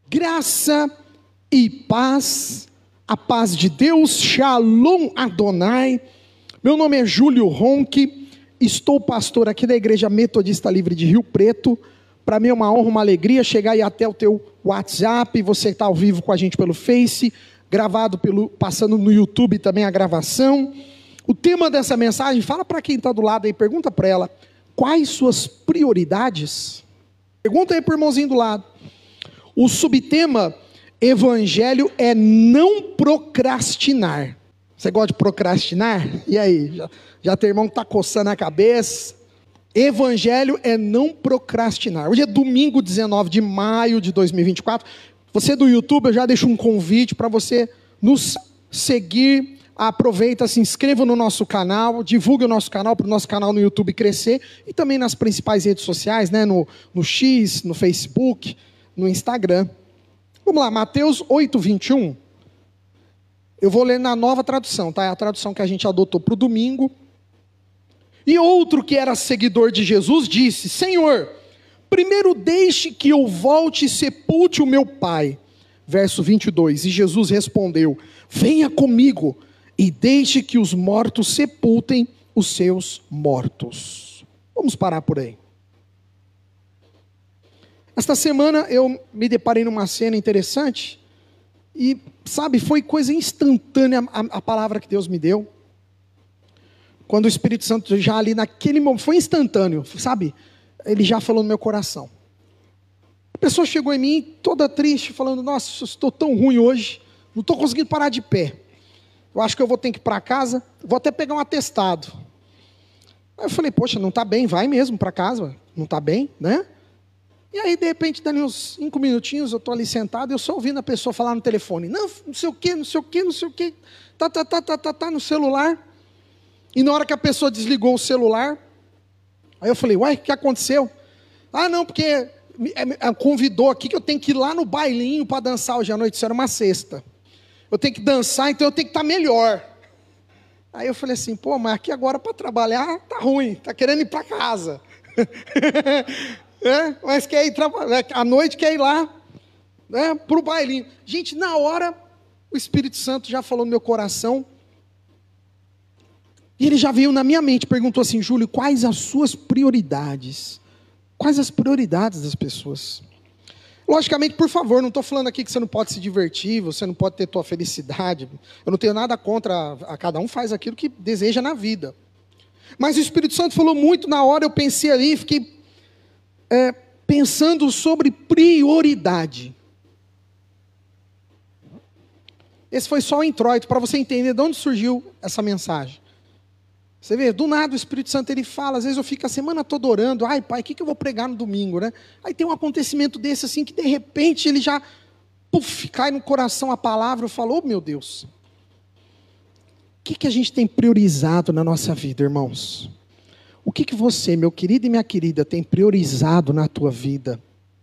Graça e paz, a paz de Deus, Shalom Adonai. Meu nome é Júlio Ronque, estou pastor aqui da Igreja Metodista Livre de Rio Preto. Para mim é uma honra, uma alegria chegar aí até o teu WhatsApp, você está ao vivo com a gente pelo Face, gravado passando no YouTube também a gravação. O tema dessa mensagem, fala para quem está do lado aí, pergunta para ela, quais suas prioridades? Pergunta aí para o irmãozinho do lado. O subtema, Evangelho é não procrastinar. Você gosta de procrastinar? E aí, já tem irmão que está coçando a cabeça? Evangelho é não procrastinar. Hoje é domingo 19 de maio de 2024. Você do YouTube, eu já deixo um convite para você nos seguir. Aproveita, se inscreva no nosso canal, divulgue o nosso canal para o nosso canal no YouTube crescer. E também nas principais redes sociais, né? no X, no Facebook, no Instagram. Vamos lá, Mateus 8:21. Eu vou ler na Nova Tradução, tá? É a tradução que a gente adotou para o domingo. E outro que era seguidor de Jesus disse: Senhor, primeiro deixe que eu volte e sepulte o meu pai. Verso 22, e Jesus respondeu: venha comigo e deixe que os mortos sepultem os seus mortos. Vamos parar por aí. Esta semana eu me deparei numa cena interessante e, sabe, foi coisa instantânea a palavra que Deus me deu. Quando o Espírito Santo já ali naquele momento, foi instantâneo, sabe? Ele já falou no meu coração. A pessoa chegou em mim toda triste, falando: nossa, eu estou tão ruim hoje, não estou conseguindo parar de pé. Eu acho que eu vou ter que ir para casa, vou até pegar um atestado. Aí eu falei: poxa, não está bem, vai mesmo para casa, não está bem, né? E aí, de repente, dali uns 5 minutinhos, eu estou ali sentado, e eu só ouvindo a pessoa falar no telefone: não sei o que, não sei o que, não sei o que, tá no celular. E na hora que a pessoa desligou o celular, aí eu falei: uai, o que aconteceu? Ah, não, porque convidou aqui que eu tenho que ir lá no bailinho para dançar hoje à noite. Isso era uma sexta. Eu tenho que dançar, então eu tenho que estar melhor. Aí eu falei assim: pô, mas aqui agora para trabalhar tá ruim, tá querendo ir para casa. Mas quer ir trabalhar, à noite quer ir lá, para o bailinho. Gente, na hora, o Espírito Santo já falou no meu coração, e ele já veio na minha mente, perguntou assim: Júlio, quais as suas prioridades? Quais as prioridades das pessoas? Logicamente, por favor, não estou falando aqui que você não pode se divertir, você não pode ter tua felicidade, eu não tenho nada contra, a cada um faz aquilo que deseja na vida. Mas o Espírito Santo falou muito na hora, eu pensei ali, fiquei pensando sobre prioridade. Esse foi só o introito, para você entender de onde surgiu essa mensagem. Você vê, do nada o Espírito Santo ele fala, às vezes eu fico a semana toda orando: ai pai, o que eu vou pregar no domingo, né? Aí tem um acontecimento desse assim, que de repente ele já, cai no coração a palavra, eu falo: oh meu Deus. O que a gente tem priorizado na nossa vida, irmãos? O que você, meu querido e minha querida, tem priorizado na tua vida?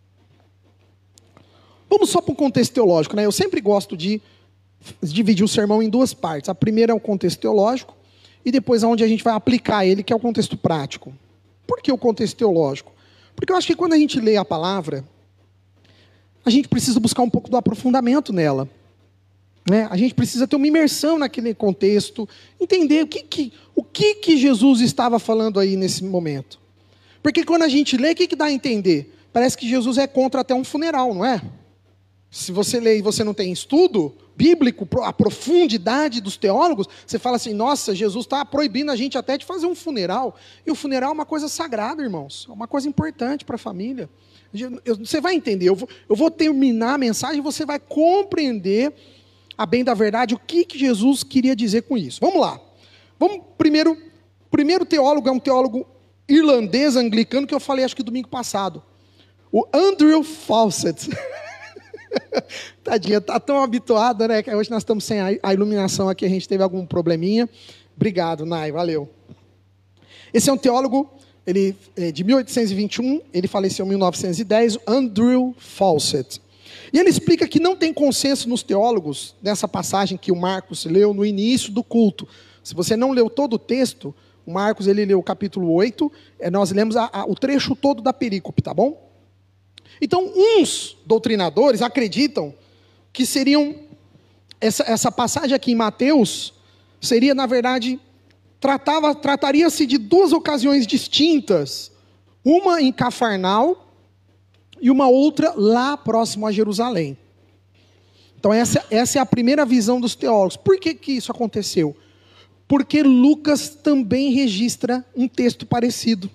Vamos só para um contexto teológico, né? Eu sempre gosto de dividir o sermão em duas partes. A primeira é o contexto teológico, e depois aonde a gente vai aplicar ele, que é o contexto prático. Por que o contexto teológico? Porque eu acho que quando a gente lê a palavra, a gente precisa buscar um pouco do aprofundamento nela. A gente precisa ter uma imersão naquele contexto, entender o que Jesus estava falando aí nesse momento. Porque quando a gente lê, o que dá a entender? Parece que Jesus é contra até um funeral, não é? Se você lê e você não tem estudo bíblico, a profundidade dos teólogos, você fala assim: nossa, Jesus está proibindo a gente até de fazer um funeral. E o funeral é uma coisa sagrada, irmãos, é uma coisa importante para a família. Você vai entender, eu vou terminar a mensagem e você vai compreender, a bem da verdade, o que Jesus queria dizer com isso. Vamos lá. Primeiro teólogo é um teólogo irlandês, anglicano, que eu falei acho que domingo passado. O Andrew Fawcett. Tadinha, tá tão habituada, né? Que hoje nós estamos sem a iluminação aqui, a gente teve algum probleminha. Obrigado, Nai, valeu. Esse é um teólogo, ele é de 1821, ele faleceu em 1910, Andrew Fawcett. E ele explica que não tem consenso nos teólogos, nessa passagem que o Marcos leu no início do culto. Se você não leu todo o texto, o Marcos ele leu o capítulo 8, nós lemos o trecho todo da perícope, tá bom? Então, uns doutrinadores acreditam que seriam, essa passagem aqui em Mateus, seria, na verdade, trataria-se de duas ocasiões distintas, uma em Cafarnaum e uma outra lá próximo a Jerusalém. Então essa é a primeira visão dos teólogos. Por que isso aconteceu? Porque Lucas também registra um texto parecido.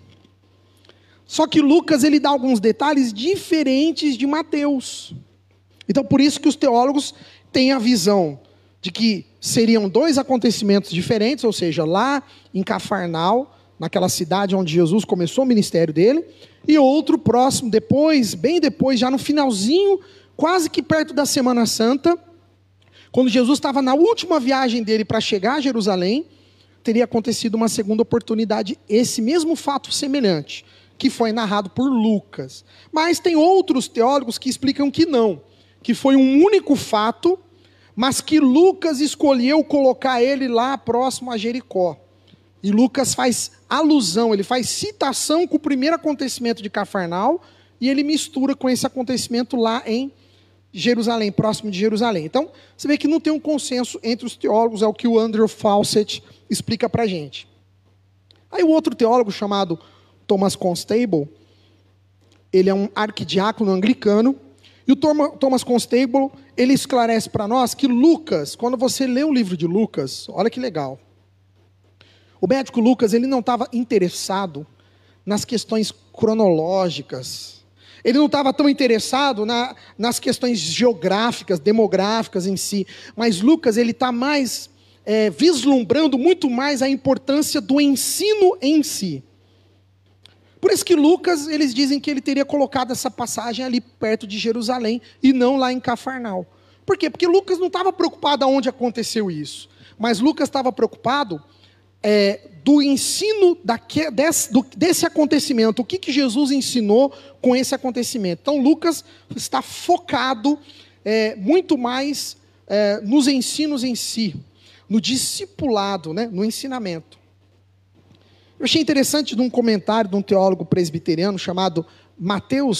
Só que Lucas ele dá alguns detalhes diferentes de Mateus. Então por isso que os teólogos têm a visão de que seriam dois acontecimentos diferentes, ou seja, lá em Cafarnaum, naquela cidade onde Jesus começou o ministério dele, e outro próximo, depois, bem depois, já no finalzinho, quase que perto da Semana Santa, quando Jesus estava na última viagem dele para chegar a Jerusalém, teria acontecido uma segunda oportunidade, esse mesmo fato semelhante, que foi narrado por Lucas. Mas tem outros teólogos que explicam que não, que foi um único fato, mas que Lucas escolheu colocar ele lá próximo a Jericó. E Lucas faz alusão, ele faz citação com o primeiro acontecimento de Cafarnaum, e ele mistura com esse acontecimento lá em Jerusalém, próximo de Jerusalém. Então, você vê que não tem um consenso entre os teólogos, é o que o Andrew Fawcett explica para a gente. Aí o outro teólogo chamado Thomas Constable, ele é um arquidiácono anglicano, e o Thomas Constable, ele esclarece para nós que Lucas, quando você lê o livro de Lucas, olha que legal, o médico Lucas, ele não estava interessado nas questões cronológicas, ele não estava tão interessado nas questões geográficas, demográficas em si, mas Lucas, ele está mais vislumbrando muito mais a importância do ensino em si. Por isso que Lucas, eles dizem que ele teria colocado essa passagem ali perto de Jerusalém, e não lá em Cafarnaum. Por quê? Porque Lucas não estava preocupado aonde aconteceu isso, mas Lucas estava preocupado do ensino desse acontecimento, o que Jesus ensinou com esse acontecimento. Então Lucas está focado muito mais nos ensinos em si, no discipulado, né, no ensinamento. Eu achei interessante de um comentário de um teólogo presbiteriano chamado Matthew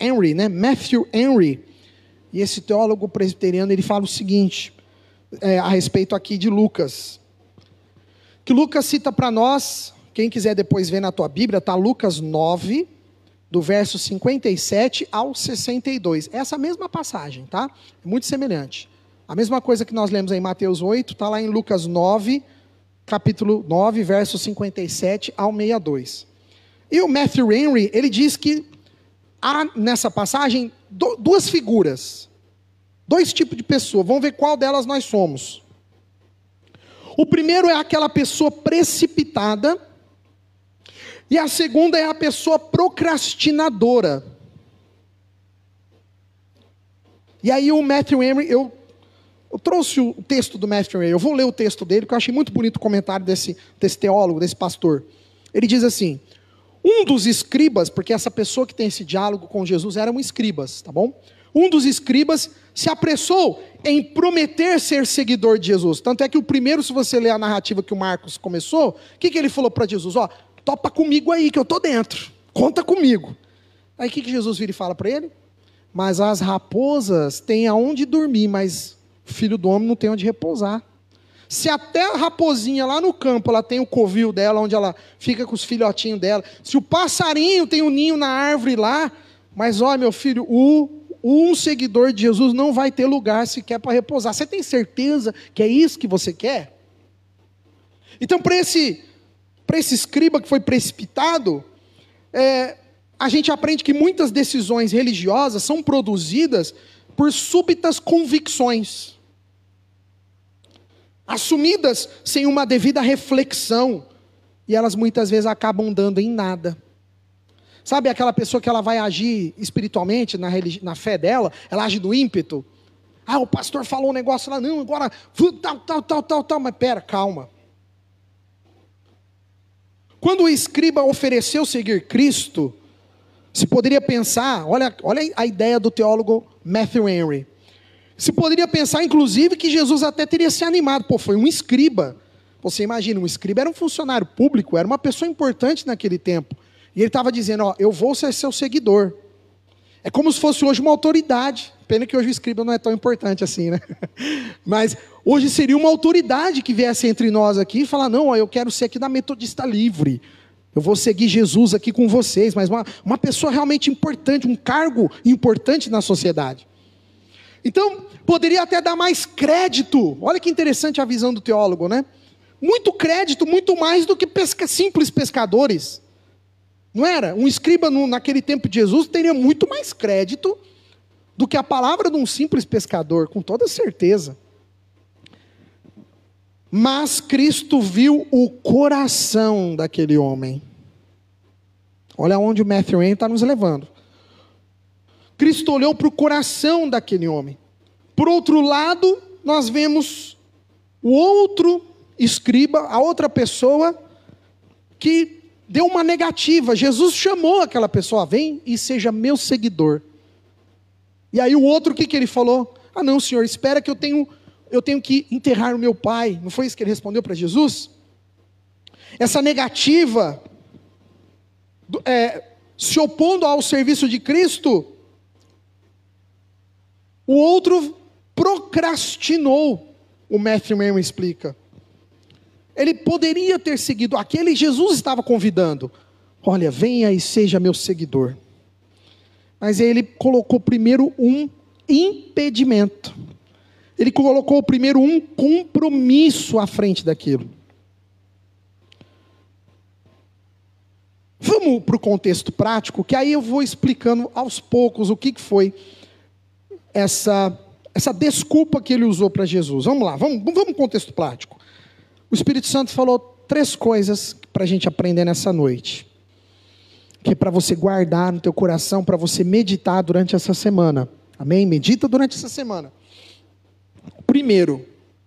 Henry, e esse teólogo presbiteriano ele fala o seguinte, a respeito aqui de Lucas, que Lucas cita para nós, quem quiser depois ver na tua Bíblia, está Lucas 9, do verso 57 ao 62. Essa mesma passagem, tá? É muito semelhante. A mesma coisa que nós lemos em Mateus 8, está lá em Lucas 9, capítulo 9, verso 57 ao 62. E o Matthew Henry, ele diz que há nessa passagem duas figuras, dois tipos de pessoa. Vamos ver qual delas nós somos. O primeiro é aquela pessoa precipitada, e a segunda é a pessoa procrastinadora. E aí o Matthew Henry, eu trouxe o texto do Matthew Henry, eu vou ler o texto dele, porque eu achei muito bonito o comentário desse teólogo, desse pastor. Ele diz assim, um dos escribas, porque essa pessoa que tem esse diálogo com Jesus eram escribas, tá bom? Um dos escribas se apressou em prometer ser seguidor de Jesus. Tanto é que o primeiro, se você ler a narrativa que o Marcos começou, o que ele falou para Jesus? Topa comigo aí, que eu estou dentro. Conta comigo. Aí o que Jesus vira e fala para ele? Mas as raposas têm aonde dormir, mas o filho do homem não tem onde repousar. Se até a raposinha lá no campo, ela tem o covil dela, onde ela fica com os filhotinhos dela. Se o passarinho tem um ninho na árvore lá, mas olha, meu filho, um seguidor de Jesus não vai ter lugar sequer para repousar. Você tem certeza que é isso que você quer? Então, para esse escriba que foi precipitado, a gente aprende que muitas decisões religiosas são produzidas por súbitas convicções, assumidas sem uma devida reflexão, e elas muitas vezes acabam dando em nada. Sabe aquela pessoa que ela vai agir espiritualmente, na fé dela, ela age do ímpeto? O pastor falou um negócio lá, não, agora, tal, mas pera, calma. Quando o escriba ofereceu seguir Cristo, se poderia pensar, olha a ideia do teólogo Matthew Henry, se poderia pensar inclusive que Jesus até teria se animado, foi um escriba, você imagina, um escriba era um funcionário público, era uma pessoa importante naquele tempo, e ele estava dizendo, eu vou ser seu seguidor. É como se fosse hoje uma autoridade. Pena que hoje o escriba não é tão importante assim, né? Mas hoje seria uma autoridade que viesse entre nós aqui e falar, não, eu quero ser aqui da Metodista Livre. Eu vou seguir Jesus aqui com vocês. Mas uma pessoa realmente importante, um cargo importante na sociedade. Então, poderia até dar mais crédito. Olha que interessante a visão do teólogo, né? Muito crédito, muito mais do que simples pescadores. Não era? Um escriba naquele tempo de Jesus teria muito mais crédito do que a palavra de um simples pescador, com toda certeza. Mas Cristo viu o coração daquele homem. Olha onde o Matthew Henry está nos levando. Cristo olhou para o coração daquele homem. Por outro lado, nós vemos o outro escriba, a outra pessoa, que deu uma negativa. Jesus chamou aquela pessoa, vem e seja meu seguidor. E aí o outro, o que ele falou? Ah não, Senhor, espera que eu tenho que enterrar o meu pai. Não foi isso que ele respondeu para Jesus? Essa negativa, se opondo ao serviço de Cristo, o outro procrastinou, o Matthew Henry explica. Ele poderia ter seguido aquele Jesus estava convidando. Olha, venha e seja meu seguidor. Mas ele colocou primeiro um impedimento. Ele colocou primeiro um compromisso à frente daquilo. Vamos para o contexto prático, que aí eu vou explicando aos poucos o que foi essa desculpa que ele usou para Jesus. Vamos lá, vamos para o contexto prático. O Espírito Santo falou 3 coisas para a gente aprender nessa noite, que é para você guardar no teu coração, para você meditar durante essa semana. Amém? Medita durante essa semana. Primeiro,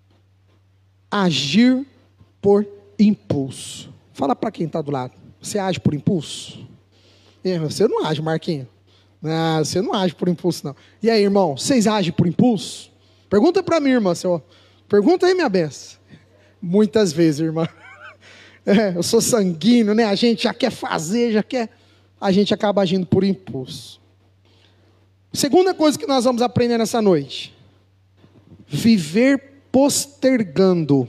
agir por impulso. Fala para quem está do lado. Você age por impulso? Você não age, Marquinhos. Não, você não age por impulso, não. E aí, irmão, vocês agem por impulso? Pergunta para mim, irmã. Pergunta aí, minha benção. Muitas vezes, irmã. Eu sou sanguíneo, né? A gente já quer fazer, a gente acaba agindo por impulso. Segunda coisa que nós vamos aprender nessa noite: viver postergando.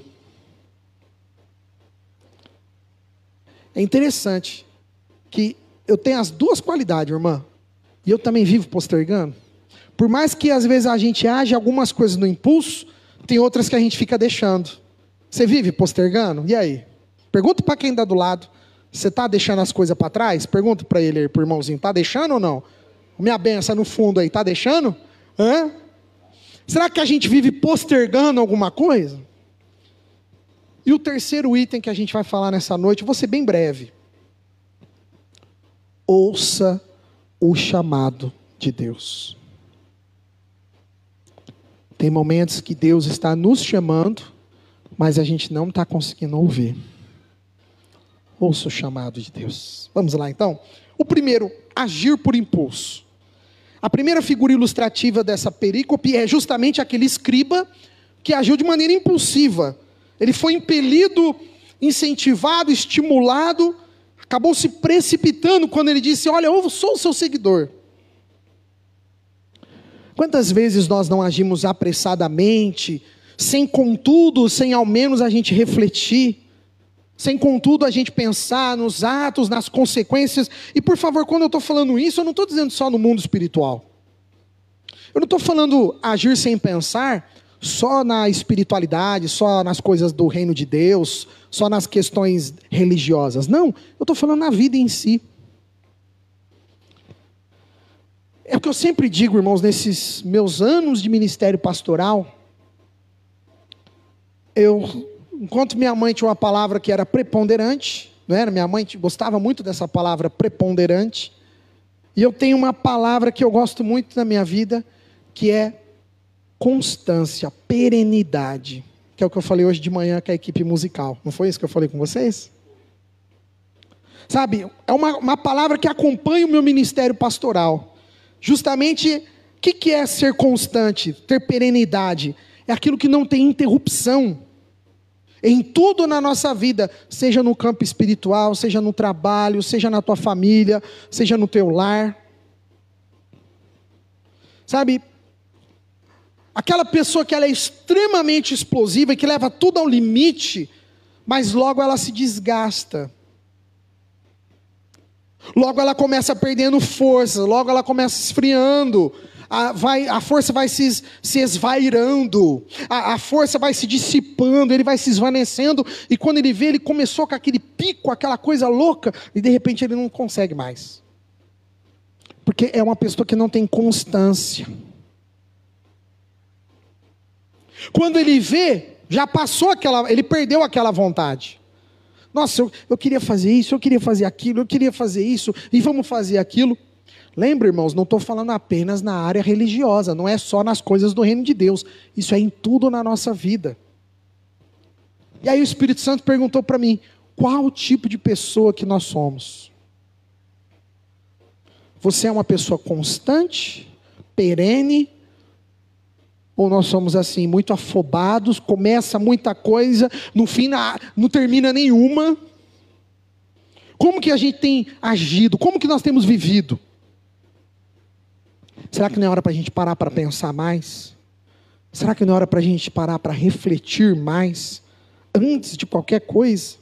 É interessante que eu tenho as 2 qualidades, irmã, e eu também vivo postergando. Por mais que às vezes a gente age algumas coisas no impulso, tem outras que a gente fica deixando. Você vive postergando? E aí? Pergunta para quem está do lado. Você está deixando as coisas para trás? Pergunta para ele aí, para o irmãozinho. Está deixando ou não? Minha benção no fundo aí, está deixando? Hã? Será que a gente vive postergando alguma coisa? E o terceiro item que a gente vai falar nessa noite, vou ser bem breve. Ouça o chamado de Deus. Tem momentos que Deus está nos chamando, mas a gente não está conseguindo ouvir. Ouça o chamado de Deus. Vamos lá então. O primeiro, agir por impulso. A primeira figura ilustrativa dessa perícope é justamente aquele escriba que agiu de maneira impulsiva. Ele foi impelido, incentivado, estimulado, acabou se precipitando quando ele disse: olha, eu sou o seu seguidor. Quantas vezes nós não agimos apressadamente, sem contudo, sem ao menos a gente refletir, sem contudo a gente pensar nos atos, nas consequências. E por favor, quando eu estou falando isso, eu não estou dizendo só no mundo espiritual. Eu não estou falando agir sem pensar só na espiritualidade, só nas coisas do reino de Deus, só nas questões religiosas. Não, eu estou falando na vida em si. É o que eu sempre digo, irmãos, nesses meus anos de ministério pastoral. Enquanto minha mãe tinha uma palavra que era preponderante, não era? Minha mãe gostava muito dessa palavra preponderante. E eu tenho uma palavra que eu gosto muito na minha vida, que é constância, perenidade. Que é o que eu falei hoje de manhã com a equipe musical. Não foi isso que eu falei com vocês? Sabe, é uma palavra que acompanha o meu ministério pastoral. Justamente, o que é ser constante, ter perenidade? É aquilo que não tem interrupção. Em tudo na nossa vida, seja no campo espiritual, seja no trabalho, seja na tua família, seja no teu lar. Sabe, aquela pessoa que ela é extremamente explosiva e que leva tudo ao limite, mas logo ela se desgasta. Logo ela começa perdendo força, logo ela começa esfriando, a força vai se esvairando, a força vai se dissipando, ele vai se esvanecendo, e quando ele vê, ele começou com aquele pico, aquela coisa louca, e de repente ele não consegue mais. Porque é uma pessoa que não tem constância. Quando ele vê, já passou ele perdeu aquela vontade. Nossa, eu queria fazer isso, eu queria fazer aquilo, eu queria fazer isso, e vamos fazer aquilo. Lembra, irmãos, não estou falando apenas na área religiosa, não é só nas coisas do reino de Deus, isso é em tudo na nossa vida. E aí o Espírito Santo perguntou para mim, qual o tipo de pessoa que nós somos? Você é uma pessoa constante, perene, ou nós somos assim, muito afobados, começa muita coisa, no fim não termina nenhuma? Como que a gente tem agido? Como que nós temos vivido? Será que não é hora para a gente parar para pensar mais? Será que não é hora para a gente parar para refletir mais? Antes de qualquer coisa?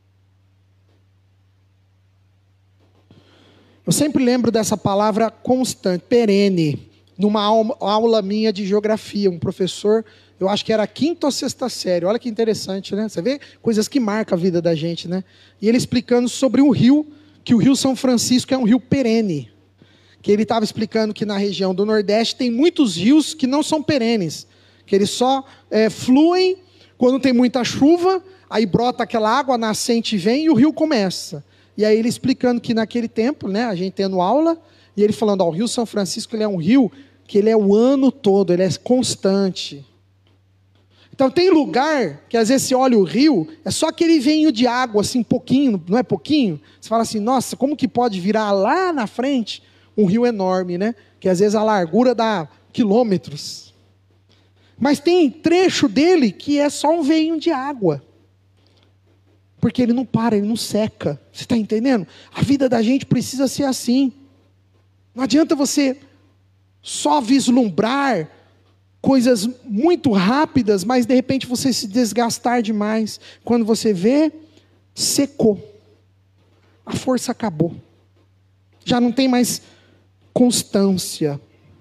Eu sempre lembro dessa palavra constante, perene. Numa aula minha de geografia, um professor, eu acho que era a 5ª ou 6ª série, olha que interessante, né? Você vê coisas que marcam a vida da gente, né? E ele explicando sobre um rio, que o Rio São Francisco é um rio perene. Que ele estava explicando que na região do Nordeste tem muitos rios que não são perenes, que eles só fluem quando tem muita chuva, aí brota aquela água, a nascente vem e o rio começa. E aí ele explicando que naquele tempo, né, a gente tendo aula, e ele falando, o Rio São Francisco ele é um rio que ele é o ano todo, ele é constante. Então tem lugar que às vezes você olha o rio, é só aquele veinho de água, assim, pouquinho, não é pouquinho? Você fala assim, nossa, como que pode virar lá na frente um rio enorme, né? Que às vezes a largura dá quilômetros. Mas tem trecho dele que é só um veinho de água. Porque ele não para, ele não seca. Você está entendendo? A vida da gente precisa ser assim. Não adianta você só vislumbrar coisas muito rápidas, mas de repente você se desgastar demais. Quando você vê, secou. A força acabou. Já não tem mais constância.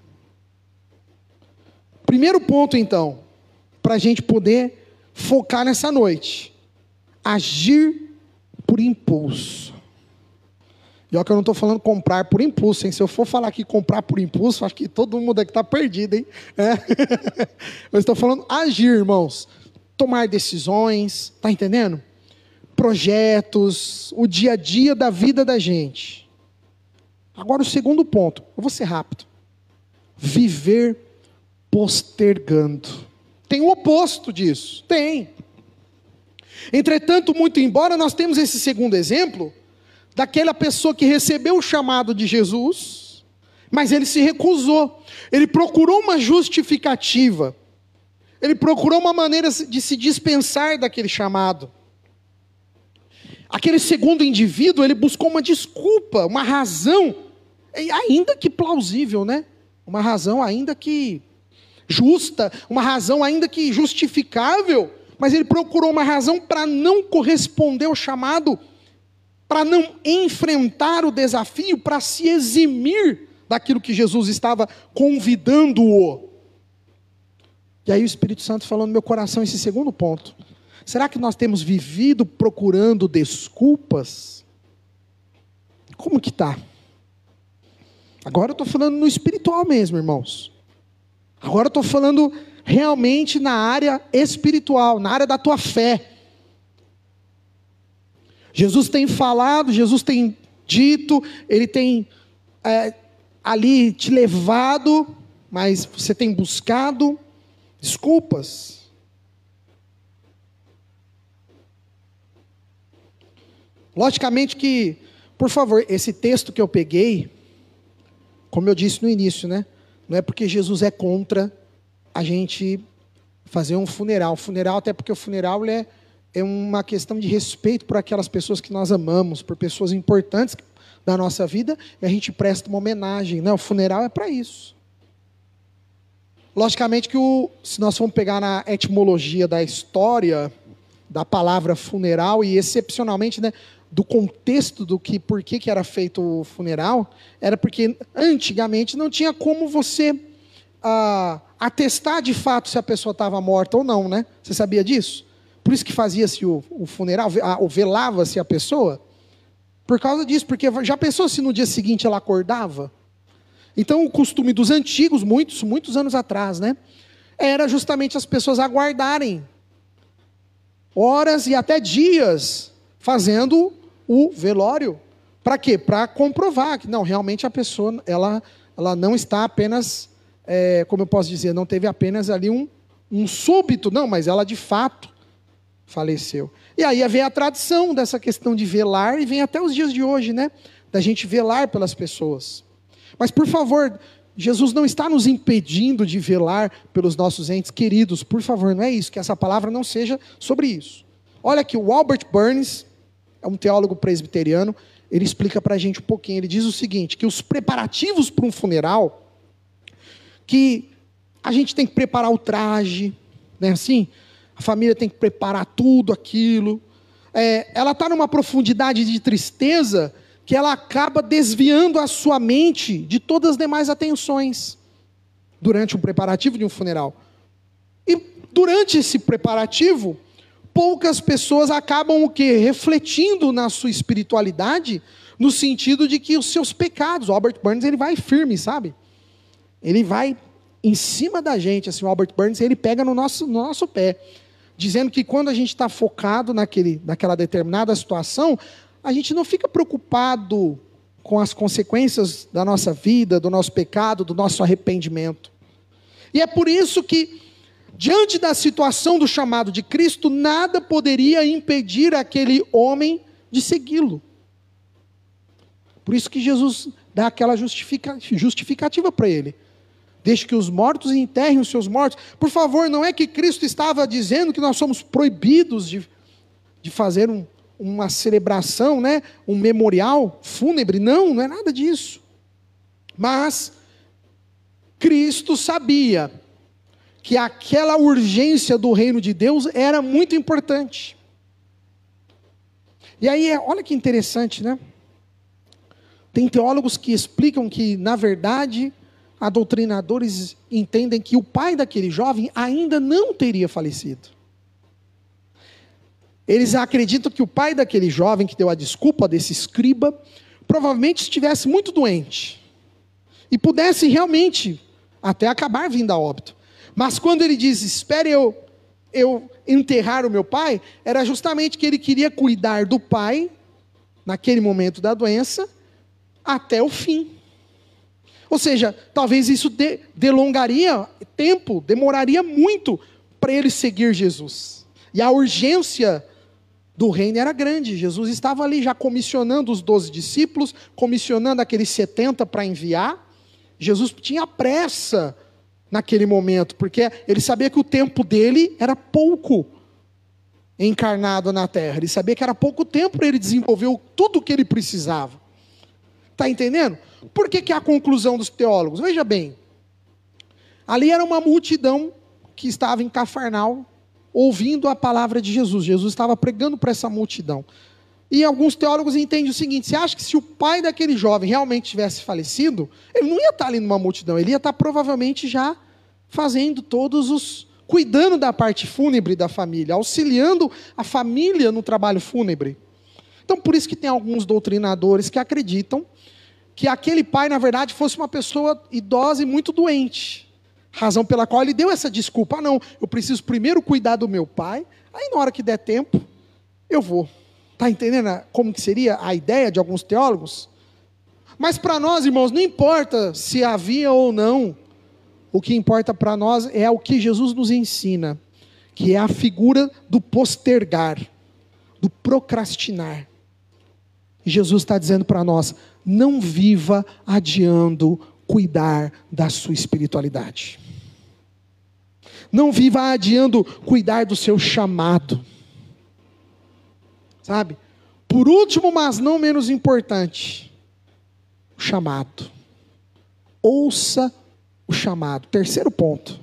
Primeiro ponto, então, para a gente poder focar nessa noite. Agir por impulso. E olha que eu não estou falando comprar por impulso, hein? Se eu for falar aqui comprar por impulso, acho que todo mundo aqui está perdido, hein? Eu estou falando agir, irmãos. Tomar decisões, está entendendo? Projetos, o dia a dia da vida da gente. Agora o segundo ponto, eu vou ser rápido. Viver postergando. Tem o oposto disso? Tem. Entretanto, muito embora nós temos esse segundo exemplo, daquela pessoa que recebeu o chamado de Jesus, mas ele se recusou, ele procurou uma justificativa, ele procurou uma maneira de se dispensar daquele chamado. Aquele segundo indivíduo, ele buscou uma desculpa, uma razão, ainda que plausível, né? Uma razão ainda que justa, uma razão ainda que justificável, mas ele procurou uma razão para não corresponder ao chamado, para não enfrentar o desafio, para se eximir daquilo que Jesus estava convidando-o. E aí o Espírito Santo falou no meu coração esse segundo ponto. Será que nós temos vivido procurando desculpas? Como que está? Agora eu estou falando no espiritual mesmo, irmãos. Agora eu estou falando realmente na área espiritual, na área da tua fé. Jesus tem falado, Jesus tem dito, Ele tem ali te levado, mas você tem buscado desculpas. Logicamente que, por favor, esse texto que eu peguei, como eu disse no início, né? Não é porque Jesus é contra a gente fazer um funeral. Funeral, até porque o funeral é uma questão de respeito por aquelas pessoas que nós amamos, por pessoas importantes da nossa vida, e a gente presta uma homenagem, né? O funeral é para isso. Logicamente que se nós formos pegar na etimologia da história da palavra funeral e excepcionalmente, né, do contexto do que por que era feito o funeral, era porque antigamente não tinha como você atestar de fato se a pessoa estava morta ou não, né? Você sabia disso? Por isso que fazia-se o funeral, ou velava-se a pessoa. Por causa disso, porque já pensou se no dia seguinte ela acordava? Então o costume dos antigos, muitos anos atrás, né, era justamente as pessoas aguardarem horas e até dias fazendo o velório. Para quê? Para comprovar que não, realmente a pessoa ela não está apenas, como eu posso dizer, não teve apenas ali um súbito, não, mas ela de fato faleceu. E aí vem a tradição dessa questão de velar e vem até os dias de hoje, né, da gente velar pelas pessoas. Mas, por favor, Jesus não está nos impedindo de velar pelos nossos entes queridos. Por favor, não é isso. Que essa palavra não seja sobre isso. Olha aqui, o Albert Burns, é um teólogo presbiteriano, ele explica para a gente um pouquinho. Ele diz o seguinte, que os preparativos para um funeral, que a gente tem que preparar o traje, né, assim, a família tem que preparar tudo aquilo. Ela está numa profundidade de tristeza que ela acaba desviando a sua mente de todas as demais atenções durante o preparativo de um funeral. E durante esse preparativo, poucas pessoas acabam o quê? Refletindo na sua espiritualidade, no sentido de que os seus pecados, o Albert Burns, ele vai firme, sabe? Ele vai em cima da gente, assim, o Albert Burns, ele pega no nosso pé, dizendo que quando a gente está focado naquela determinada situação, a gente não fica preocupado com as consequências da nossa vida, do nosso pecado, do nosso arrependimento. E é por isso que, diante da situação do chamado de Cristo, nada poderia impedir aquele homem de segui-lo. Por isso que Jesus dá aquela justificativa para ele. Deixe que os mortos enterrem os seus mortos. Por favor, não é que Cristo estava dizendo que nós somos proibidos de fazer uma celebração, né, um memorial fúnebre. Não é nada disso. Mas Cristo sabia que aquela urgência do reino de Deus era muito importante. E aí, olha que interessante, né? Tem teólogos que explicam que, na verdade, doutrinadores entendem que o pai daquele jovem ainda não teria falecido. Eles acreditam que o pai daquele jovem que deu a desculpa desse escriba, provavelmente estivesse muito doente, e pudesse realmente até acabar vindo a óbito. Mas quando ele diz, espere eu enterrar o meu pai, era justamente que ele queria cuidar do pai, naquele momento da doença, até o fim. Ou seja, talvez isso delongaria tempo, demoraria muito para ele seguir Jesus. E a urgência do reino era grande. Jesus estava ali já comissionando os 12 discípulos, comissionando aqueles 70 para enviar. Jesus tinha pressa naquele momento, porque ele sabia que o tempo dele era pouco encarnado na terra. Ele sabia que era pouco tempo para ele desenvolver tudo o que ele precisava. Está entendendo? Por que é a conclusão dos teólogos? Veja bem, ali era uma multidão que estava em Cafarnaum, ouvindo a palavra de Jesus. Jesus estava pregando para essa multidão. E alguns teólogos entendem o seguinte: você acha que se o pai daquele jovem realmente tivesse falecido, ele não ia estar ali numa multidão, ele ia estar provavelmente já fazendo cuidando da parte fúnebre da família, auxiliando a família no trabalho fúnebre. Então, por isso que tem alguns doutrinadores que acreditam que aquele pai, na verdade, fosse uma pessoa idosa e muito doente. Razão pela qual ele deu essa desculpa. Não, eu preciso primeiro cuidar do meu pai, aí na hora que der tempo, eu vou. Está entendendo como que seria a ideia de alguns teólogos? Mas para nós, irmãos, não importa se havia ou não. O que importa para nós é o que Jesus nos ensina, que é a figura do postergar, do procrastinar. E Jesus está dizendo para nós: não viva adiando cuidar da sua espiritualidade. Não viva adiando cuidar do seu chamado. Sabe? Por último, mas não menos importante, o chamado. Ouça o chamado. Terceiro ponto.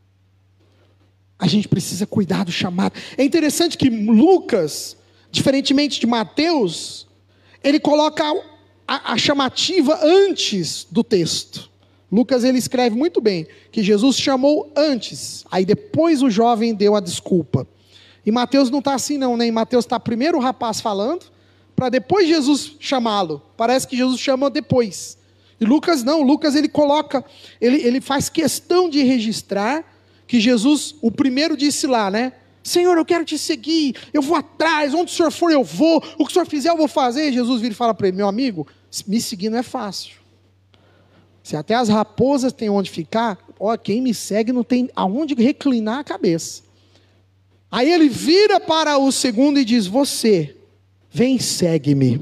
A gente precisa cuidar do chamado. É interessante que Lucas, diferentemente de Mateus, ele coloca a chamativa antes do texto. Lucas, ele escreve muito bem, que Jesus chamou antes, aí depois o jovem deu a desculpa. E Mateus não está assim não, né? Em Mateus está primeiro o rapaz falando, para depois Jesus chamá-lo. Parece que Jesus chama depois. E Lucas não, Lucas ele coloca, ele faz questão de registrar que Jesus, o primeiro disse lá, né? Senhor, eu quero te seguir, eu vou atrás, onde o Senhor for eu vou, o que o Senhor fizer eu vou fazer. E Jesus vira e fala para ele, meu amigo, me seguir não é fácil. Se até as raposas têm onde ficar, ó, quem me segue não tem aonde reclinar a cabeça. Aí ele vira para o segundo e diz, você, vem e segue-me.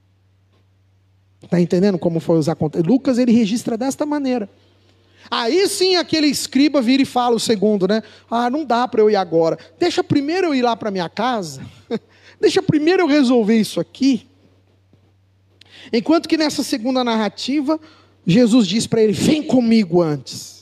Está entendendo como foi usar? Lucas ele registra desta maneira. Aí sim aquele escriba vira e fala o segundo, né? Ah, não dá para eu ir agora. Deixa primeiro eu ir lá para minha casa. Deixa primeiro eu resolver isso aqui. Enquanto que nessa segunda narrativa, Jesus diz para ele, vem comigo antes.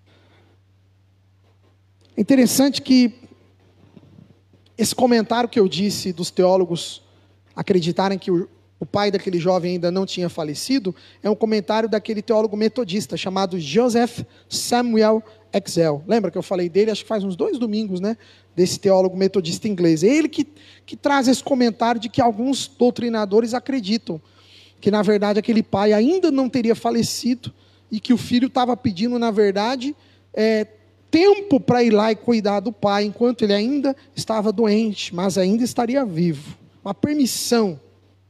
É interessante que esse comentário que eu disse dos teólogos acreditarem que o pai daquele jovem ainda não tinha falecido, é um comentário daquele teólogo metodista, chamado Joseph Samuel Exel. Lembra que eu falei dele, acho que faz uns 2 domingos, né? Desse teólogo metodista inglês. É ele que traz esse comentário de que alguns doutrinadores acreditam que na verdade aquele pai ainda não teria falecido, e que o filho estava pedindo na verdade, tempo para ir lá e cuidar do pai, enquanto ele ainda estava doente, mas ainda estaria vivo. Uma permissão.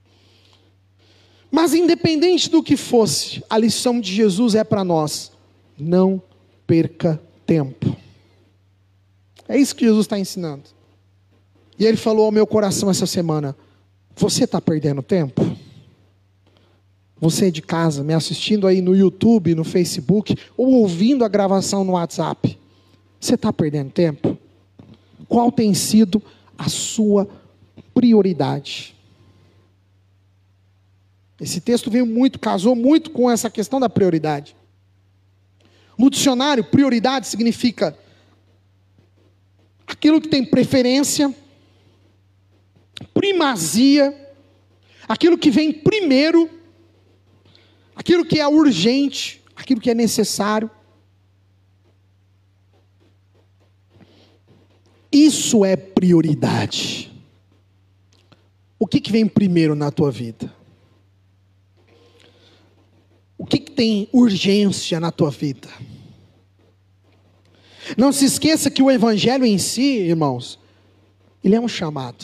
Mas independente do que fosse, a lição de Jesus é para nós: não perca tempo. É isso que Jesus está ensinando. E ele falou ao meu coração essa semana: você está perdendo tempo? Você de casa, me assistindo aí no YouTube, no Facebook, ou ouvindo a gravação no WhatsApp, você está perdendo tempo? Qual tem sido a sua prioridade? Esse texto casou muito com essa questão da prioridade. No dicionário, prioridade significa aquilo que tem preferência, primazia, aquilo que vem primeiro, aquilo que é urgente, aquilo que é necessário. Isso é prioridade. O que vem primeiro na tua vida? O que tem urgência na tua vida? Não se esqueça que o evangelho em si, irmãos, ele é um chamado.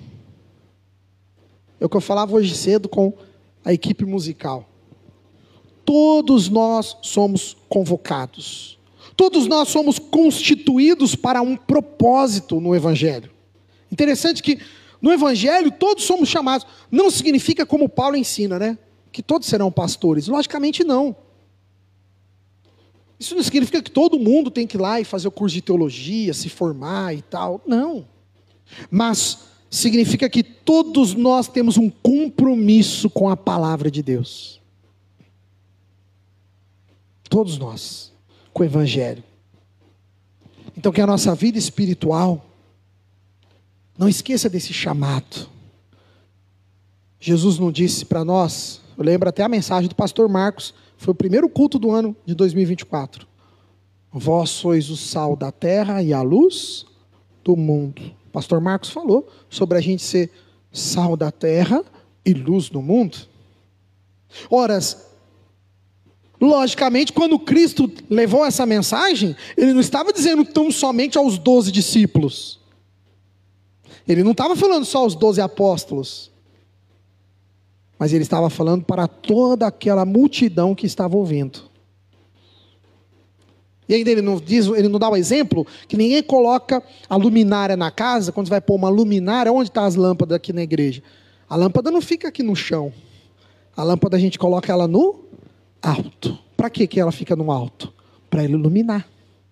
É o que eu falava hoje cedo com a equipe musical. Todos nós somos convocados. Todos nós somos constituídos para um propósito no evangelho. Interessante que no evangelho todos somos chamados. Não significa como Paulo ensina, né? Que todos serão pastores. Logicamente não. Isso não significa que todo mundo tem que ir lá e fazer o curso de teologia, se formar e tal. Não. Mas significa que todos nós temos um compromisso com a palavra de Deus. Todos nós. Com o evangelho. Então que a nossa vida espiritual, não esqueça desse chamado. Jesus não disse para nós, eu lembro até a mensagem do pastor Marcos, foi o primeiro culto do ano de 2024. Vós sois o sal da terra e a luz do mundo. O pastor Marcos falou sobre a gente ser sal da terra e luz do mundo. Ora, logicamente, quando Cristo levou essa mensagem, ele não estava dizendo tão somente aos 12 discípulos. Ele não estava falando só aos 12 apóstolos. Mas ele estava falando para toda aquela multidão que estava ouvindo. E ainda ele não dá o exemplo que ninguém coloca a luminária na casa. Quando você vai pôr uma luminária, onde estão as lâmpadas aqui na igreja? A lâmpada não fica aqui no chão. A lâmpada a gente coloca ela no alto. Para que ela fica no alto? Para ela iluminar.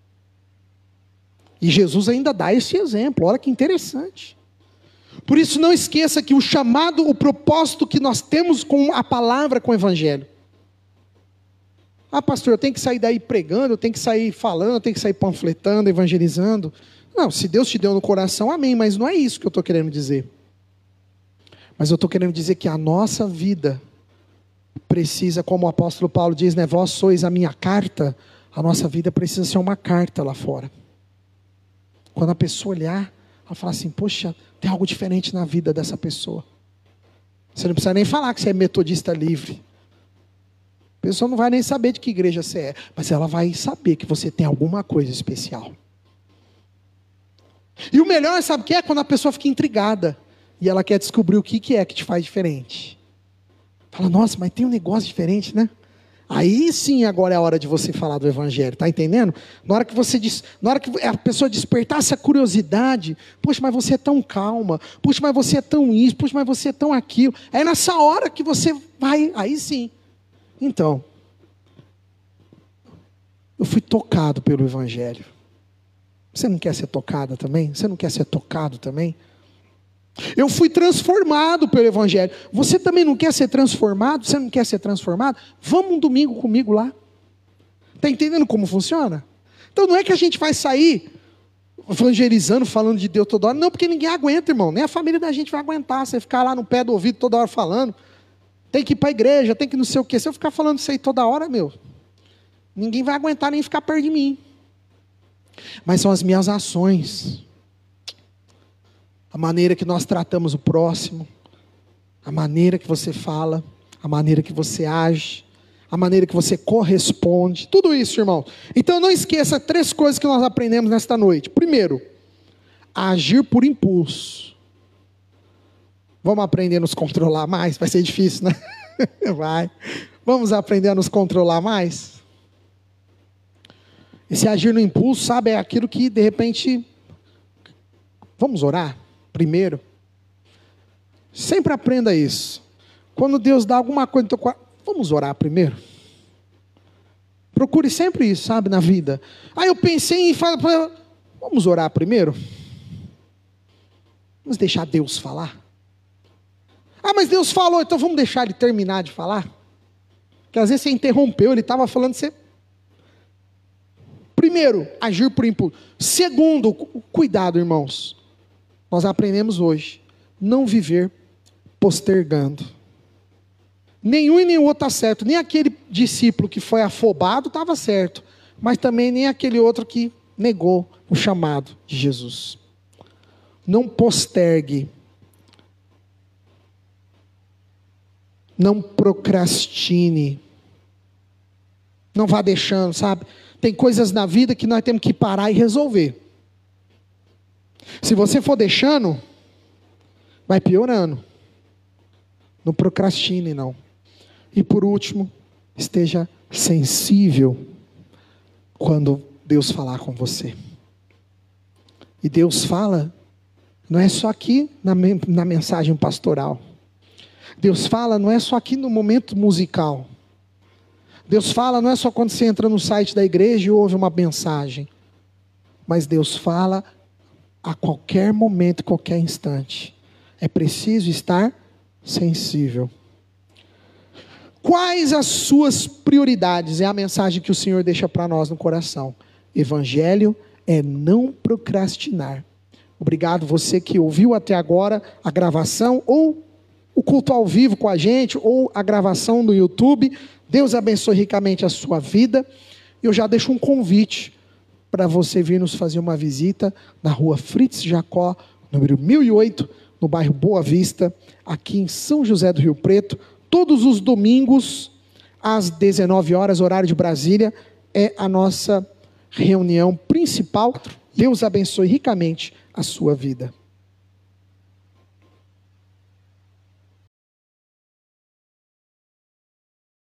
E Jesus ainda dá esse exemplo. Olha que interessante. Por isso não esqueça que o chamado, o propósito que nós temos com a palavra, com o evangelho. Ah, pastor, eu tenho que sair daí pregando, eu tenho que sair falando, eu tenho que sair panfletando, evangelizando. Não, se Deus te deu no coração, amém, mas não é isso que eu estou querendo dizer. Mas eu estou querendo dizer que a nossa vida precisa, como o apóstolo Paulo diz, né? Vós sois a minha carta. A nossa vida precisa ser uma carta lá fora. Quando a pessoa olhar, ela fala assim, poxa, tem algo diferente na vida dessa pessoa. Você não precisa nem falar que você é metodista livre. A pessoa não vai nem saber de que igreja você é, mas ela vai saber que você tem alguma coisa especial. E o melhor, sabe o que é? Quando a pessoa fica intrigada e ela quer descobrir o que é que te faz diferente. Fala, nossa, mas tem um negócio diferente, né? Aí sim, agora é a hora de você falar do evangelho, tá entendendo? Na hora que a pessoa despertar essa curiosidade, poxa, mas você é tão calma, poxa, mas você é tão isso, poxa, mas você é tão aquilo. É nessa hora que você vai, aí sim. Então, eu fui tocado pelo evangelho. Você não quer ser tocada também? Você não quer ser tocado também? Eu fui transformado pelo evangelho. Você também não quer ser transformado? Você não quer ser transformado? Vamos um domingo comigo lá. Está entendendo como funciona? Então não é que a gente vai sair evangelizando, falando de Deus toda hora. Não, porque ninguém aguenta, irmão. Nem a família da gente vai aguentar. Você ficar lá no pé do ouvido toda hora falando. Tem que ir para a igreja, tem que não sei o quê. Se eu ficar falando isso aí toda hora, ninguém vai aguentar nem ficar perto de mim. Mas são as minhas ações. A maneira que nós tratamos o próximo, a maneira que você fala, a maneira que você age, a maneira que você corresponde, tudo isso, irmão. Então não esqueça 3 coisas que nós aprendemos nesta noite. Primeiro, agir por impulso. Vamos aprender a nos controlar mais? Vai ser difícil, né? Vai. Vamos aprender a nos controlar mais? Esse agir no impulso, sabe, é aquilo que de repente... Vamos orar? Primeiro, sempre aprenda isso. Quando Deus dá alguma coisa no teu coração, vamos orar primeiro. Procure sempre isso, sabe, na vida. Aí eu pensei em falar, vamos orar primeiro. Vamos deixar Deus falar. Ah, mas Deus falou, então vamos deixar Ele terminar de falar. Porque às vezes você interrompeu, Ele estava falando, você... Primeiro, agir por impulso. Segundo, cuidado, irmãos. Nós aprendemos hoje, não viver postergando. Nenhum e nenhum outro está certo. Nem aquele discípulo que foi afobado estava certo. Mas também nem aquele outro que negou o chamado de Jesus. Não postergue. Não procrastine. Não vá deixando, sabe? Tem coisas na vida que nós temos que parar e resolver. Se você for deixando, vai piorando. Não procrastine, não. E por último, esteja sensível quando Deus falar com você. E Deus fala, não é só aqui na mensagem pastoral. Deus fala, não é só aqui no momento musical. Deus fala, não é só quando você entra no site da igreja e ouve uma mensagem. Mas Deus fala a qualquer momento, qualquer instante. É preciso estar sensível. Quais as suas prioridades? É a mensagem que o Senhor deixa para nós no coração. Evangelho é não procrastinar. Obrigado você que ouviu até agora a gravação, ou o culto ao vivo com a gente, ou a gravação no YouTube. Deus abençoe ricamente a sua vida. Eu já deixo um convite para você vir nos fazer uma visita na rua Fritz Jacó, número 1008, no bairro Boa Vista, aqui em São José do Rio Preto. Todos os domingos, às 19 horas, horário de Brasília, é a nossa reunião principal. Deus abençoe ricamente a sua vida.